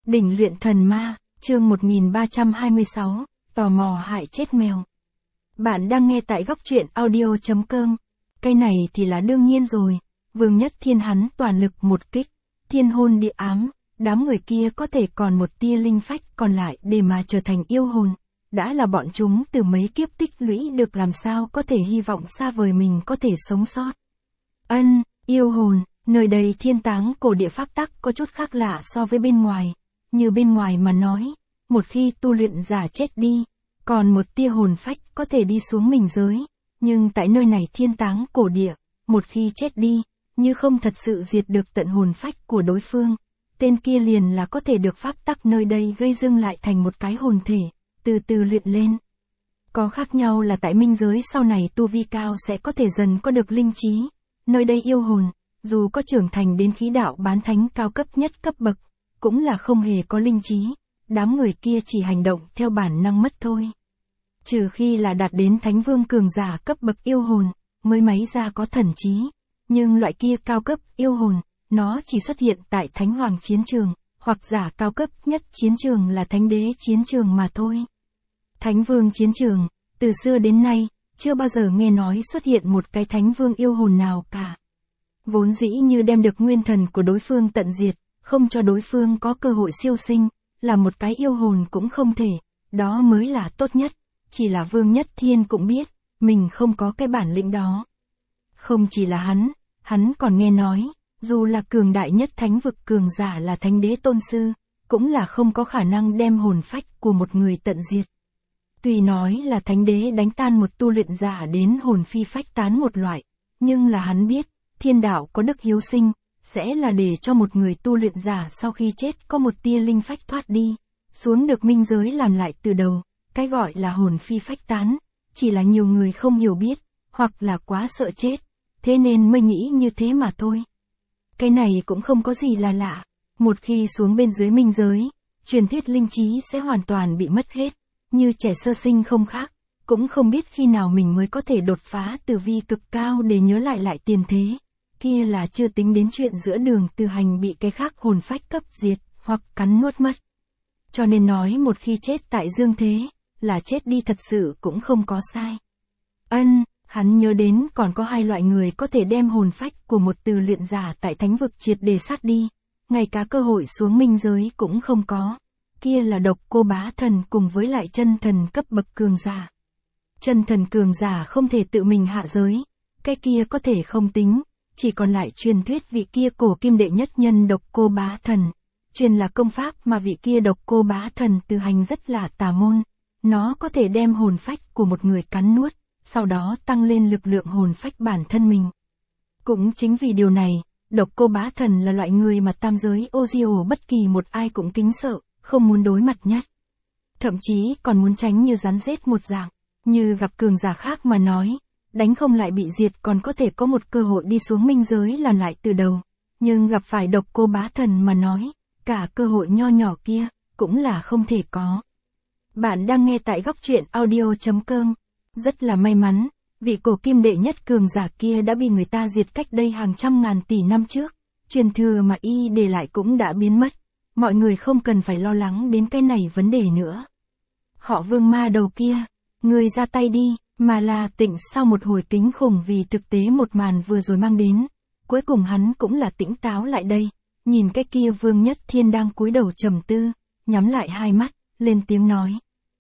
Đỉnh luyện thần ma, chương 1326, tò mò hại chết mèo. Bạn đang nghe tại góc truyện audio.com. Cái này thì là đương nhiên rồi, Vương Nhất Thiên hắn toàn lực một kích, thiên hôn địa ám, đám người kia có thể còn một tia linh phách còn lại để mà trở thành yêu hồn. Đã là bọn chúng từ mấy kiếp tích lũy được, làm sao có thể hy vọng xa vời mình có thể sống sót. Yêu hồn, nơi đây thiên táng cổ địa pháp tắc có chút khác lạ so với bên ngoài. Như bên ngoài mà nói, một khi tu luyện giả chết đi, còn một tia hồn phách có thể đi xuống minh giới. Nhưng tại nơi này thiên táng cổ địa, một khi chết đi, như không thật sự diệt được tận hồn phách của đối phương, tên kia liền là có thể được pháp tắc nơi đây gây dưng lại thành một cái hồn thể, từ từ luyện lên. Có khác nhau là tại minh giới sau này tu vi cao sẽ có thể dần có được linh trí. Nơi đây yêu hồn, dù có trưởng thành đến khí đạo bán thánh cao cấp nhất cấp bậc, cũng là không hề có linh trí, đám người kia chỉ hành động theo bản năng mất thôi. Trừ khi là đạt đến thánh vương cường giả cấp bậc yêu hồn, mới máy ra có thần trí. Nhưng loại kia cao cấp yêu hồn, nó chỉ xuất hiện tại thánh hoàng chiến trường, hoặc giả cao cấp nhất chiến trường là thánh đế chiến trường mà thôi. Thánh vương chiến trường, từ xưa đến nay, chưa bao giờ nghe nói xuất hiện một cái thánh vương yêu hồn nào cả. Vốn dĩ như đem được nguyên thần của đối phương tận diệt, không cho đối phương có cơ hội siêu sinh, là một cái yêu hồn cũng không thể, đó mới là tốt nhất. Chỉ là Vương Nhất Thiên cũng biết, mình không có cái bản lĩnh đó. Không chỉ là hắn còn nghe nói, dù là cường đại nhất thánh vực cường giả là thánh đế tôn sư, cũng là không có khả năng đem hồn phách của một người tận diệt. Tuy nói là thánh đế đánh tan một tu luyện giả đến hồn phi phách tán một loại, nhưng là hắn biết, thiên đạo có đức hiếu sinh, sẽ là để cho một người tu luyện giả sau khi chết có một tia linh phách thoát đi, xuống được minh giới làm lại từ đầu. Cái gọi là hồn phi phách tán, chỉ là nhiều người không hiểu biết, hoặc là quá sợ chết, thế nên mới nghĩ như thế mà thôi. Cái này cũng không có gì là lạ, một khi xuống bên dưới minh giới, truyền thuyết linh trí sẽ hoàn toàn bị mất hết, như trẻ sơ sinh không khác, cũng không biết khi nào mình mới có thể đột phá từ vi cực cao để nhớ lại tiền thế. Kia là chưa tính đến chuyện giữa đường từ hành bị cái khác hồn phách cấp diệt, hoặc cắn nuốt mất. Cho nên nói một khi chết tại dương thế, là chết đi thật sự cũng không có sai. Hắn nhớ đến còn có hai loại người có thể đem hồn phách của một từ luyện giả tại thánh vực triệt để sát đi, ngay cả cơ hội xuống minh giới cũng không có. Kia là Độc Cô Bá Thần cùng với lại chân thần cấp bậc cường giả. Chân thần cường giả không thể tự mình hạ giới, cái kia có thể không tính, chỉ còn lại truyền thuyết vị kia cổ kim đệ nhất nhân Độc Cô Bá Thần. Truyền là công pháp mà vị kia Độc Cô Bá Thần từ hành rất là tà môn. Nó có thể đem hồn phách của một người cắn nuốt, sau đó tăng lên lực lượng hồn phách bản thân mình. Cũng chính vì điều này, Độc Cô Bá Thần là loại người mà tam giới ô diêu bất kỳ một ai cũng kính sợ, không muốn đối mặt nhất. Thậm chí còn muốn tránh như rắn rết một dạng, như gặp cường giả khác mà nói, đánh không lại bị diệt còn có thể có một cơ hội đi xuống minh giới làm lại từ đầu. Nhưng gặp phải Độc Cô Bá Thần mà nói, cả cơ hội nho nhỏ kia, cũng là không thể có. Bạn đang nghe tại góc truyện audio.com. Rất là may mắn, vị cổ kim đệ nhất cường giả kia đã bị người ta diệt cách đây hàng trăm ngàn tỷ năm trước. Truyền thừa mà y để lại cũng đã biến mất. Mọi người không cần phải lo lắng đến cái này vấn đề nữa. Họ Vương ma đầu kia, người ra tay đi, mà là Tịnh sau một hồi kính khủng vì thực tế một màn vừa rồi mang đến. Cuối cùng hắn cũng là tỉnh táo lại đây, nhìn cái kia Vương Nhất Thiên đang cúi đầu trầm tư, nhắm lại hai mắt, lên tiếng nói.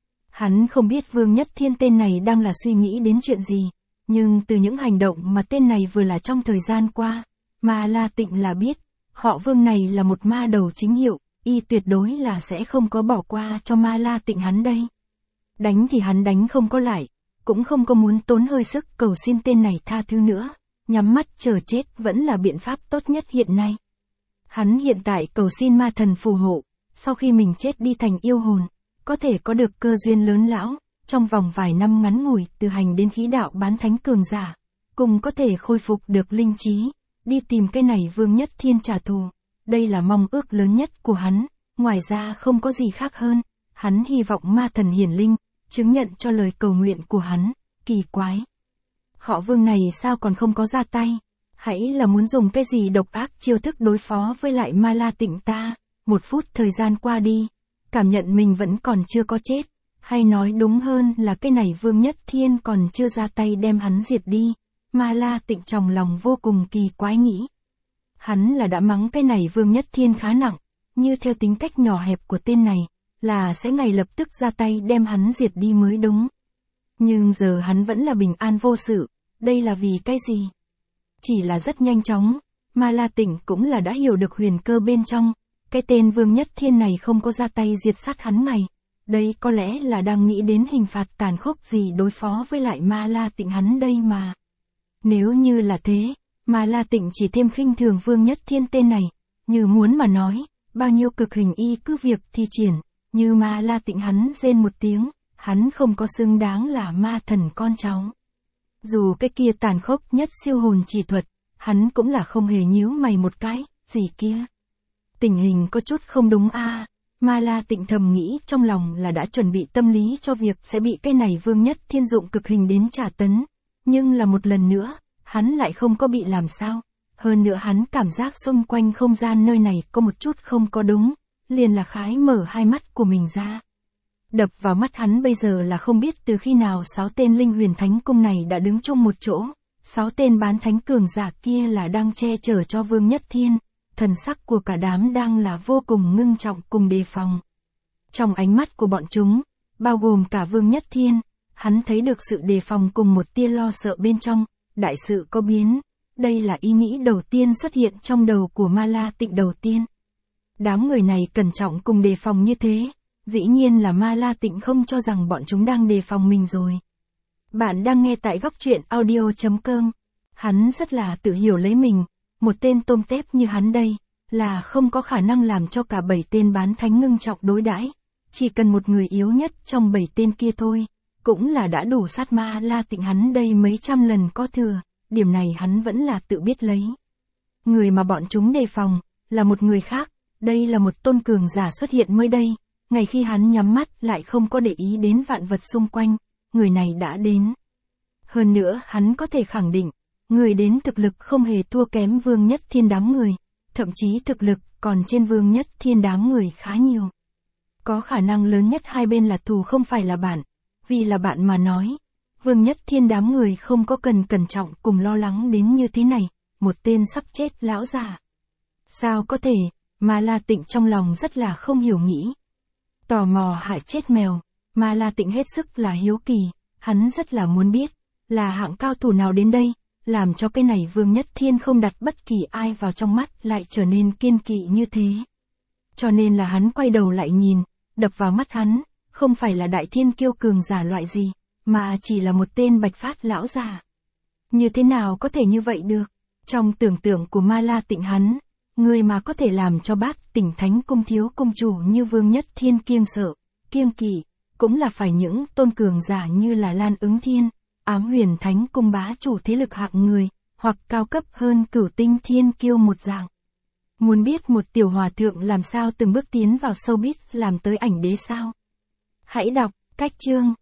Hắn không biết Vương Nhất Thiên tên này đang là suy nghĩ đến chuyện gì, nhưng từ những hành động mà tên này vừa là trong thời gian qua, mà La Tịnh là biết, họ Vương này là một ma đầu chính hiệu, y tuyệt đối là sẽ không có bỏ qua cho ma La Tịnh hắn đây. Đánh thì hắn đánh không có lại, cũng không có muốn tốn hơi sức cầu xin tên này tha thứ nữa, nhắm mắt chờ chết vẫn là biện pháp tốt nhất hiện nay. Hắn hiện tại cầu xin ma thần phù hộ, sau khi mình chết đi thành yêu hồn, có thể có được cơ duyên lớn lão, trong vòng vài năm ngắn ngủi từ hành đến khí đạo bán thánh cường giả, cùng có thể khôi phục được linh trí, đi tìm cái này Vương Nhất Thiên trả thù. Đây là mong ước lớn nhất của hắn, ngoài ra không có gì khác hơn, hắn hy vọng ma thần hiển linh, chứng nhận cho lời cầu nguyện của hắn. Kỳ quái, họ Vương này sao còn không có ra tay, hãy là muốn dùng cái gì độc ác chiêu thức đối phó với lại ma La Tịnh ta. 1 phút thời gian qua đi, cảm nhận mình vẫn còn chưa có chết, hay nói đúng hơn là cái này Vương Nhất Thiên còn chưa ra tay đem hắn diệt đi, Ma La Tịnh trong lòng vô cùng kỳ quái nghĩ. Hắn là đã mắng cái này Vương Nhất Thiên khá nặng, như theo tính cách nhỏ hẹp của tên này, là sẽ ngay lập tức ra tay đem hắn diệt đi mới đúng. Nhưng giờ hắn vẫn là bình an vô sự, đây là vì cái gì? Chỉ là rất nhanh chóng, Ma La Tịnh cũng là đã hiểu được huyền cơ bên trong, cái tên Vương Nhất Thiên này không có ra tay diệt sát hắn này. Đây có lẽ là đang nghĩ đến hình phạt tàn khốc gì đối phó với lại Ma La Tịnh hắn đây mà. Nếu như là thế, Ma La Tịnh chỉ thêm khinh thường Vương Nhất Thiên tên này, như muốn mà nói, bao nhiêu cực hình y cứ việc thi triển, như Ma La Tịnh hắn rên một tiếng, hắn không có xứng đáng là ma thần con cháu. Dù cái kia tàn khốc nhất siêu hồn chỉ thuật, hắn cũng là không hề nhíu mày một cái, gì kia. Tình hình có chút không đúng a. Ma La Tịnh thầm nghĩ trong lòng là đã chuẩn bị tâm lý cho việc sẽ bị cái này Vương Nhất Thiên dụng cực hình đến trả tấn. Nhưng là một lần nữa, hắn lại không có bị làm sao. Hơn nữa hắn cảm giác xung quanh không gian nơi này có một chút không có đúng, liền là khái mở hai mắt của mình ra. Đập vào mắt hắn bây giờ là không biết từ khi nào 6 tên linh huyền thánh cung này đã đứng chung một chỗ, 6 tên bán thánh cường giả kia là đang che chở cho Vương Nhất Thiên. Thần sắc của cả đám đang là vô cùng ngưng trọng cùng đề phòng. Trong ánh mắt của bọn chúng, bao gồm cả Vương Nhất Thiên, hắn thấy được sự đề phòng cùng một tia lo sợ bên trong, đại sự có biến. Đây là ý nghĩ đầu tiên xuất hiện trong đầu của Ma La Tịnh đầu tiên. Đám người này cẩn trọng cùng đề phòng như thế, dĩ nhiên là Ma La Tịnh không cho rằng bọn chúng đang đề phòng mình rồi. Bạn đang nghe tại góc truyện audio.com. Hắn rất là tự hiểu lấy mình. Một tên tôm tép như hắn đây, là không có khả năng làm cho cả 7 tên bán thánh ngưng trọng đối đãi. Chỉ cần một người yếu nhất trong 7 tên kia thôi, cũng là đã đủ sát Ma La Tịnh hắn đây mấy trăm lần có thừa, điểm này hắn vẫn là tự biết lấy. Người mà bọn chúng đề phòng, là một người khác, đây là một tôn cường giả xuất hiện mới đây, ngày khi hắn nhắm mắt lại không có để ý đến vạn vật xung quanh, người này đã đến. Hơn nữa hắn có thể khẳng định, người đến thực lực không hề thua kém Vương Nhất Thiên đám người, thậm chí thực lực còn trên Vương Nhất Thiên đám người khá nhiều. Có khả năng lớn nhất hai bên là thù không phải là bạn, vì là bạn mà nói, Vương Nhất Thiên đám người không có cần cẩn trọng cùng lo lắng đến như thế này, một tên sắp chết lão già. Sao có thể, Ma La Tịnh trong lòng rất là không hiểu nghĩ. Tò mò hại chết mèo, Ma La Tịnh hết sức là hiếu kỳ, hắn rất là muốn biết, là hạng cao thủ nào đến đây, làm cho cái này Vương Nhất Thiên không đặt bất kỳ ai vào trong mắt lại trở nên kiên kỵ như thế. Cho nên là hắn quay đầu lại nhìn, đập vào mắt hắn, không phải là đại thiên kiêu cường giả loại gì, mà chỉ là một tên bạch phát lão già. Như thế nào có thể như vậy được? Trong tưởng tượng của Ma La Tịnh hắn, người mà có thể làm cho Bát Tỉnh Thánh Cung thiếu cung chủ như Vương Nhất Thiên kiêng sợ, kiêng kỵ, cũng là phải những tôn cường giả như là Lan Ứng Thiên, Ám Huyền Thánh Cung bá chủ thế lực hạng người, hoặc cao cấp hơn Cửu Tinh Thiên Kiêu một dạng. Muốn biết một tiểu hòa thượng làm sao từng bước tiến vào showbiz làm tới ảnh đế sao? Hãy đọc cách chương